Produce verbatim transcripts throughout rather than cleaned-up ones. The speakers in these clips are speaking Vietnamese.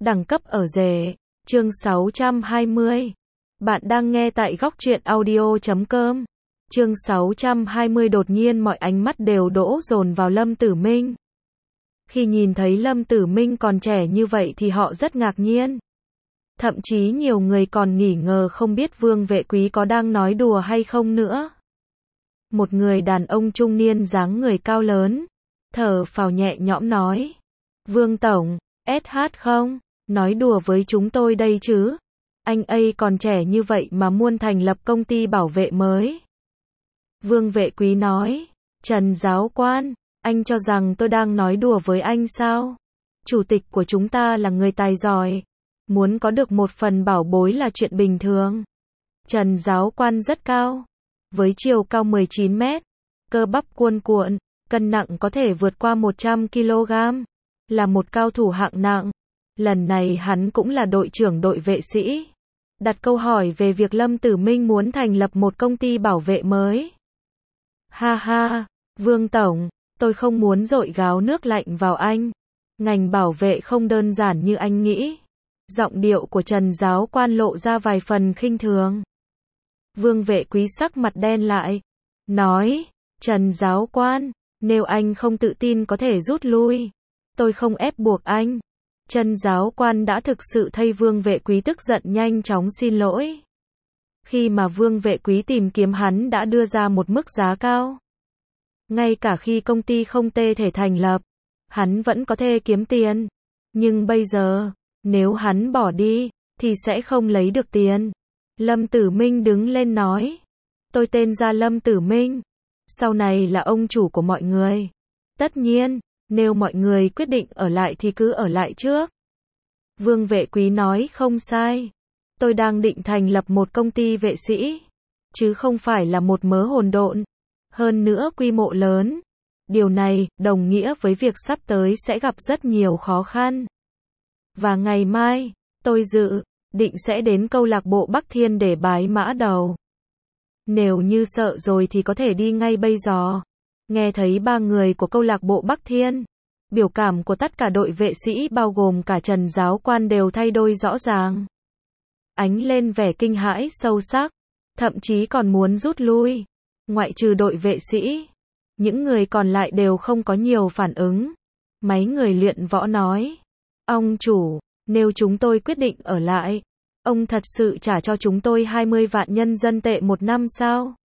Đẳng cấp ở rể. Chương sáu trăm hai mươi. Bạn đang nghe tại góc truyện audio chấm com. Chương sáu trăm hai mươi. Đột nhiên mọi ánh mắt đều đổ dồn vào Lâm Tử Minh. Khi nhìn thấy Lâm Tử Minh còn trẻ như vậy thì họ rất ngạc nhiên. Thậm chí nhiều người còn nghi ngờ không biết Vương Vệ Quý có đang nói đùa hay không nữa. Một người đàn ông trung niên dáng người cao lớn, thở phào nhẹ nhõm nói: Vương Tổng, ét hát không? Nói đùa với chúng tôi đây chứ. Anh ấy còn trẻ như vậy mà muốn thành lập công ty bảo vệ mới. Vương Vệ Quý nói: Trần giáo quan, anh cho rằng tôi đang nói đùa với anh sao? Chủ tịch của chúng ta là người tài giỏi. Muốn có được một phần bảo bối là chuyện bình thường. Trần giáo quan rất cao. Với chiều cao mười chín mét, cơ bắp cuồn cuộn, cân nặng có thể vượt qua một trăm ki lô gam. Là một cao thủ hạng nặng. Lần này hắn cũng là đội trưởng đội vệ sĩ. Đặt câu hỏi về việc Lâm Tử Minh muốn thành lập một công ty bảo vệ mới. Ha ha, Vương Tổng, tôi không muốn dội gáo nước lạnh vào anh. Ngành bảo vệ không đơn giản như anh nghĩ. Giọng điệu của Trần giáo quan lộ ra vài phần khinh thường. Vương Vệ Quý sắc mặt đen lại. Nói: Trần giáo quan, nếu anh không tự tin có thể rút lui. Tôi không ép buộc anh. Trần giáo quan đã thực sự thay Vương Vệ Quý tức giận, nhanh chóng xin lỗi. Khi mà Vương Vệ Quý tìm kiếm hắn đã đưa ra một mức giá cao. Ngay cả khi công ty không thể thành lập, hắn vẫn có thể kiếm tiền. Nhưng bây giờ, nếu hắn bỏ đi, thì sẽ không lấy được tiền. Lâm Tử Minh đứng lên nói: Tôi tên là Lâm Tử Minh. Sau này là ông chủ của mọi người. Tất nhiên, nếu mọi người quyết định ở lại thì cứ ở lại trước. Vương Vệ Quý nói: Không sai. Tôi đang định thành lập một công ty vệ sĩ, chứ không phải là một mớ hỗn độn. Hơn nữa quy mô lớn. Điều này đồng nghĩa với việc sắp tới sẽ gặp rất nhiều khó khăn. Và ngày mai, tôi dự định sẽ đến câu lạc bộ Bắc Thiên để bái mã đầu. Nếu như sợ rồi thì có thể đi ngay bây giờ. Nghe thấy ba người của câu lạc bộ Bắc Thiên, biểu cảm của tất cả đội vệ sĩ bao gồm cả Trần giáo quan đều thay đổi rõ ràng. Ánh lên vẻ kinh hãi sâu sắc, thậm chí còn muốn rút lui. Ngoại trừ đội vệ sĩ, những người còn lại đều không có nhiều phản ứng. Mấy người luyện võ nói: Ông chủ, nếu chúng tôi quyết định ở lại, ông thật sự trả cho chúng tôi hai mươi vạn nhân dân tệ một năm sao?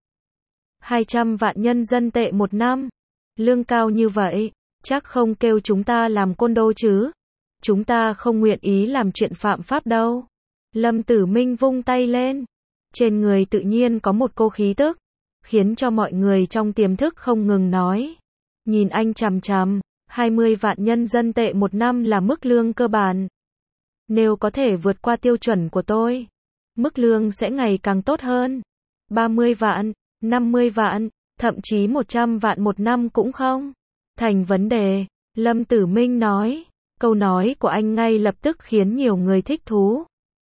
hai trăm vạn nhân dân tệ một năm? Lương cao như vậy, chắc không kêu chúng ta làm côn đồ chứ? Chúng ta không nguyện ý làm chuyện phạm pháp đâu. Lâm Tử Minh vung tay lên. Trên người tự nhiên có một cô khí tức, khiến cho mọi người trong tiềm thức không ngừng nói. Nhìn anh chằm chằm, hai mươi vạn nhân dân tệ một năm là mức lương cơ bản. Nếu có thể vượt qua tiêu chuẩn của tôi, mức lương sẽ ngày càng tốt hơn. ba mươi vạn, năm mươi vạn, thậm chí một trăm vạn một năm cũng không thành vấn đề. Lâm Tử Minh nói. Câu nói của anh ngay lập tức khiến nhiều người thích thú.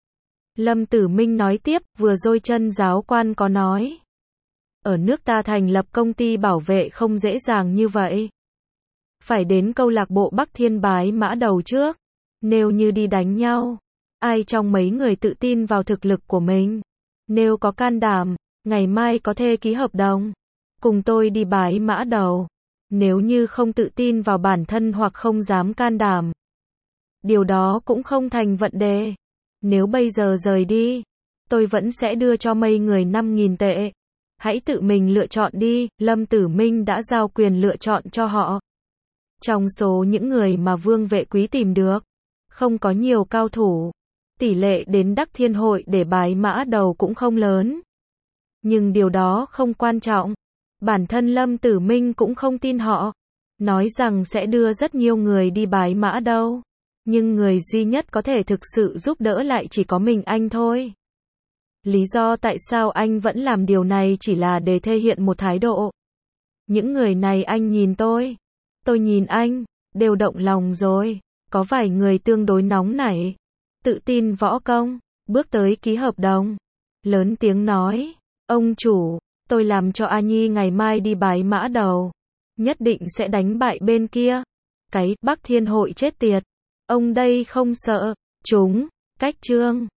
Lâm Tử Minh nói tiếp: Vừa rồi Trần giáo quan có nói, ở nước ta thành lập công ty bảo vệ không dễ dàng như vậy. Phải đến câu lạc bộ Bắc Thiên bái mã đầu trước. Nếu như đi đánh nhau, ai trong mấy người tự tin vào thực lực của mình? Nếu có can đảm, ngày mai có thể ký hợp đồng cùng tôi đi bái mã đầu. Nếu như không tự tin vào bản thân hoặc không dám can đảm, điều đó cũng không thành vấn đề. Nếu bây giờ rời đi, tôi vẫn sẽ đưa cho mấy người năm nghìn tệ. Hãy tự mình lựa chọn đi. Lâm Tử Minh đã giao quyền lựa chọn cho họ. Trong số những người mà Vương Vệ Quý tìm được, không có nhiều cao thủ. Tỷ lệ đến Đắc Thiên hội để bái mã đầu cũng không lớn. Nhưng điều đó không quan trọng. Bản thân Lâm Tử Minh cũng không tin họ. Nói rằng sẽ đưa rất nhiều người đi bái mã đầu. Nhưng người duy nhất có thể thực sự giúp đỡ lại chỉ có mình anh thôi. Lý do tại sao anh vẫn làm điều này chỉ là để thể hiện một thái độ. Những người này anh nhìn tôi, tôi nhìn anh, đều động lòng rồi. Có vài người tương đối nóng nảy, tự tin võ công, bước tới ký hợp đồng. Lớn tiếng nói: Ông chủ, tôi làm cho A Nhi ngày mai đi bái mã đầu. Nhất định sẽ đánh bại bên kia. Cái Bắc Thiên hội chết tiệt. Ông đây không sợ. Chúng, cách chương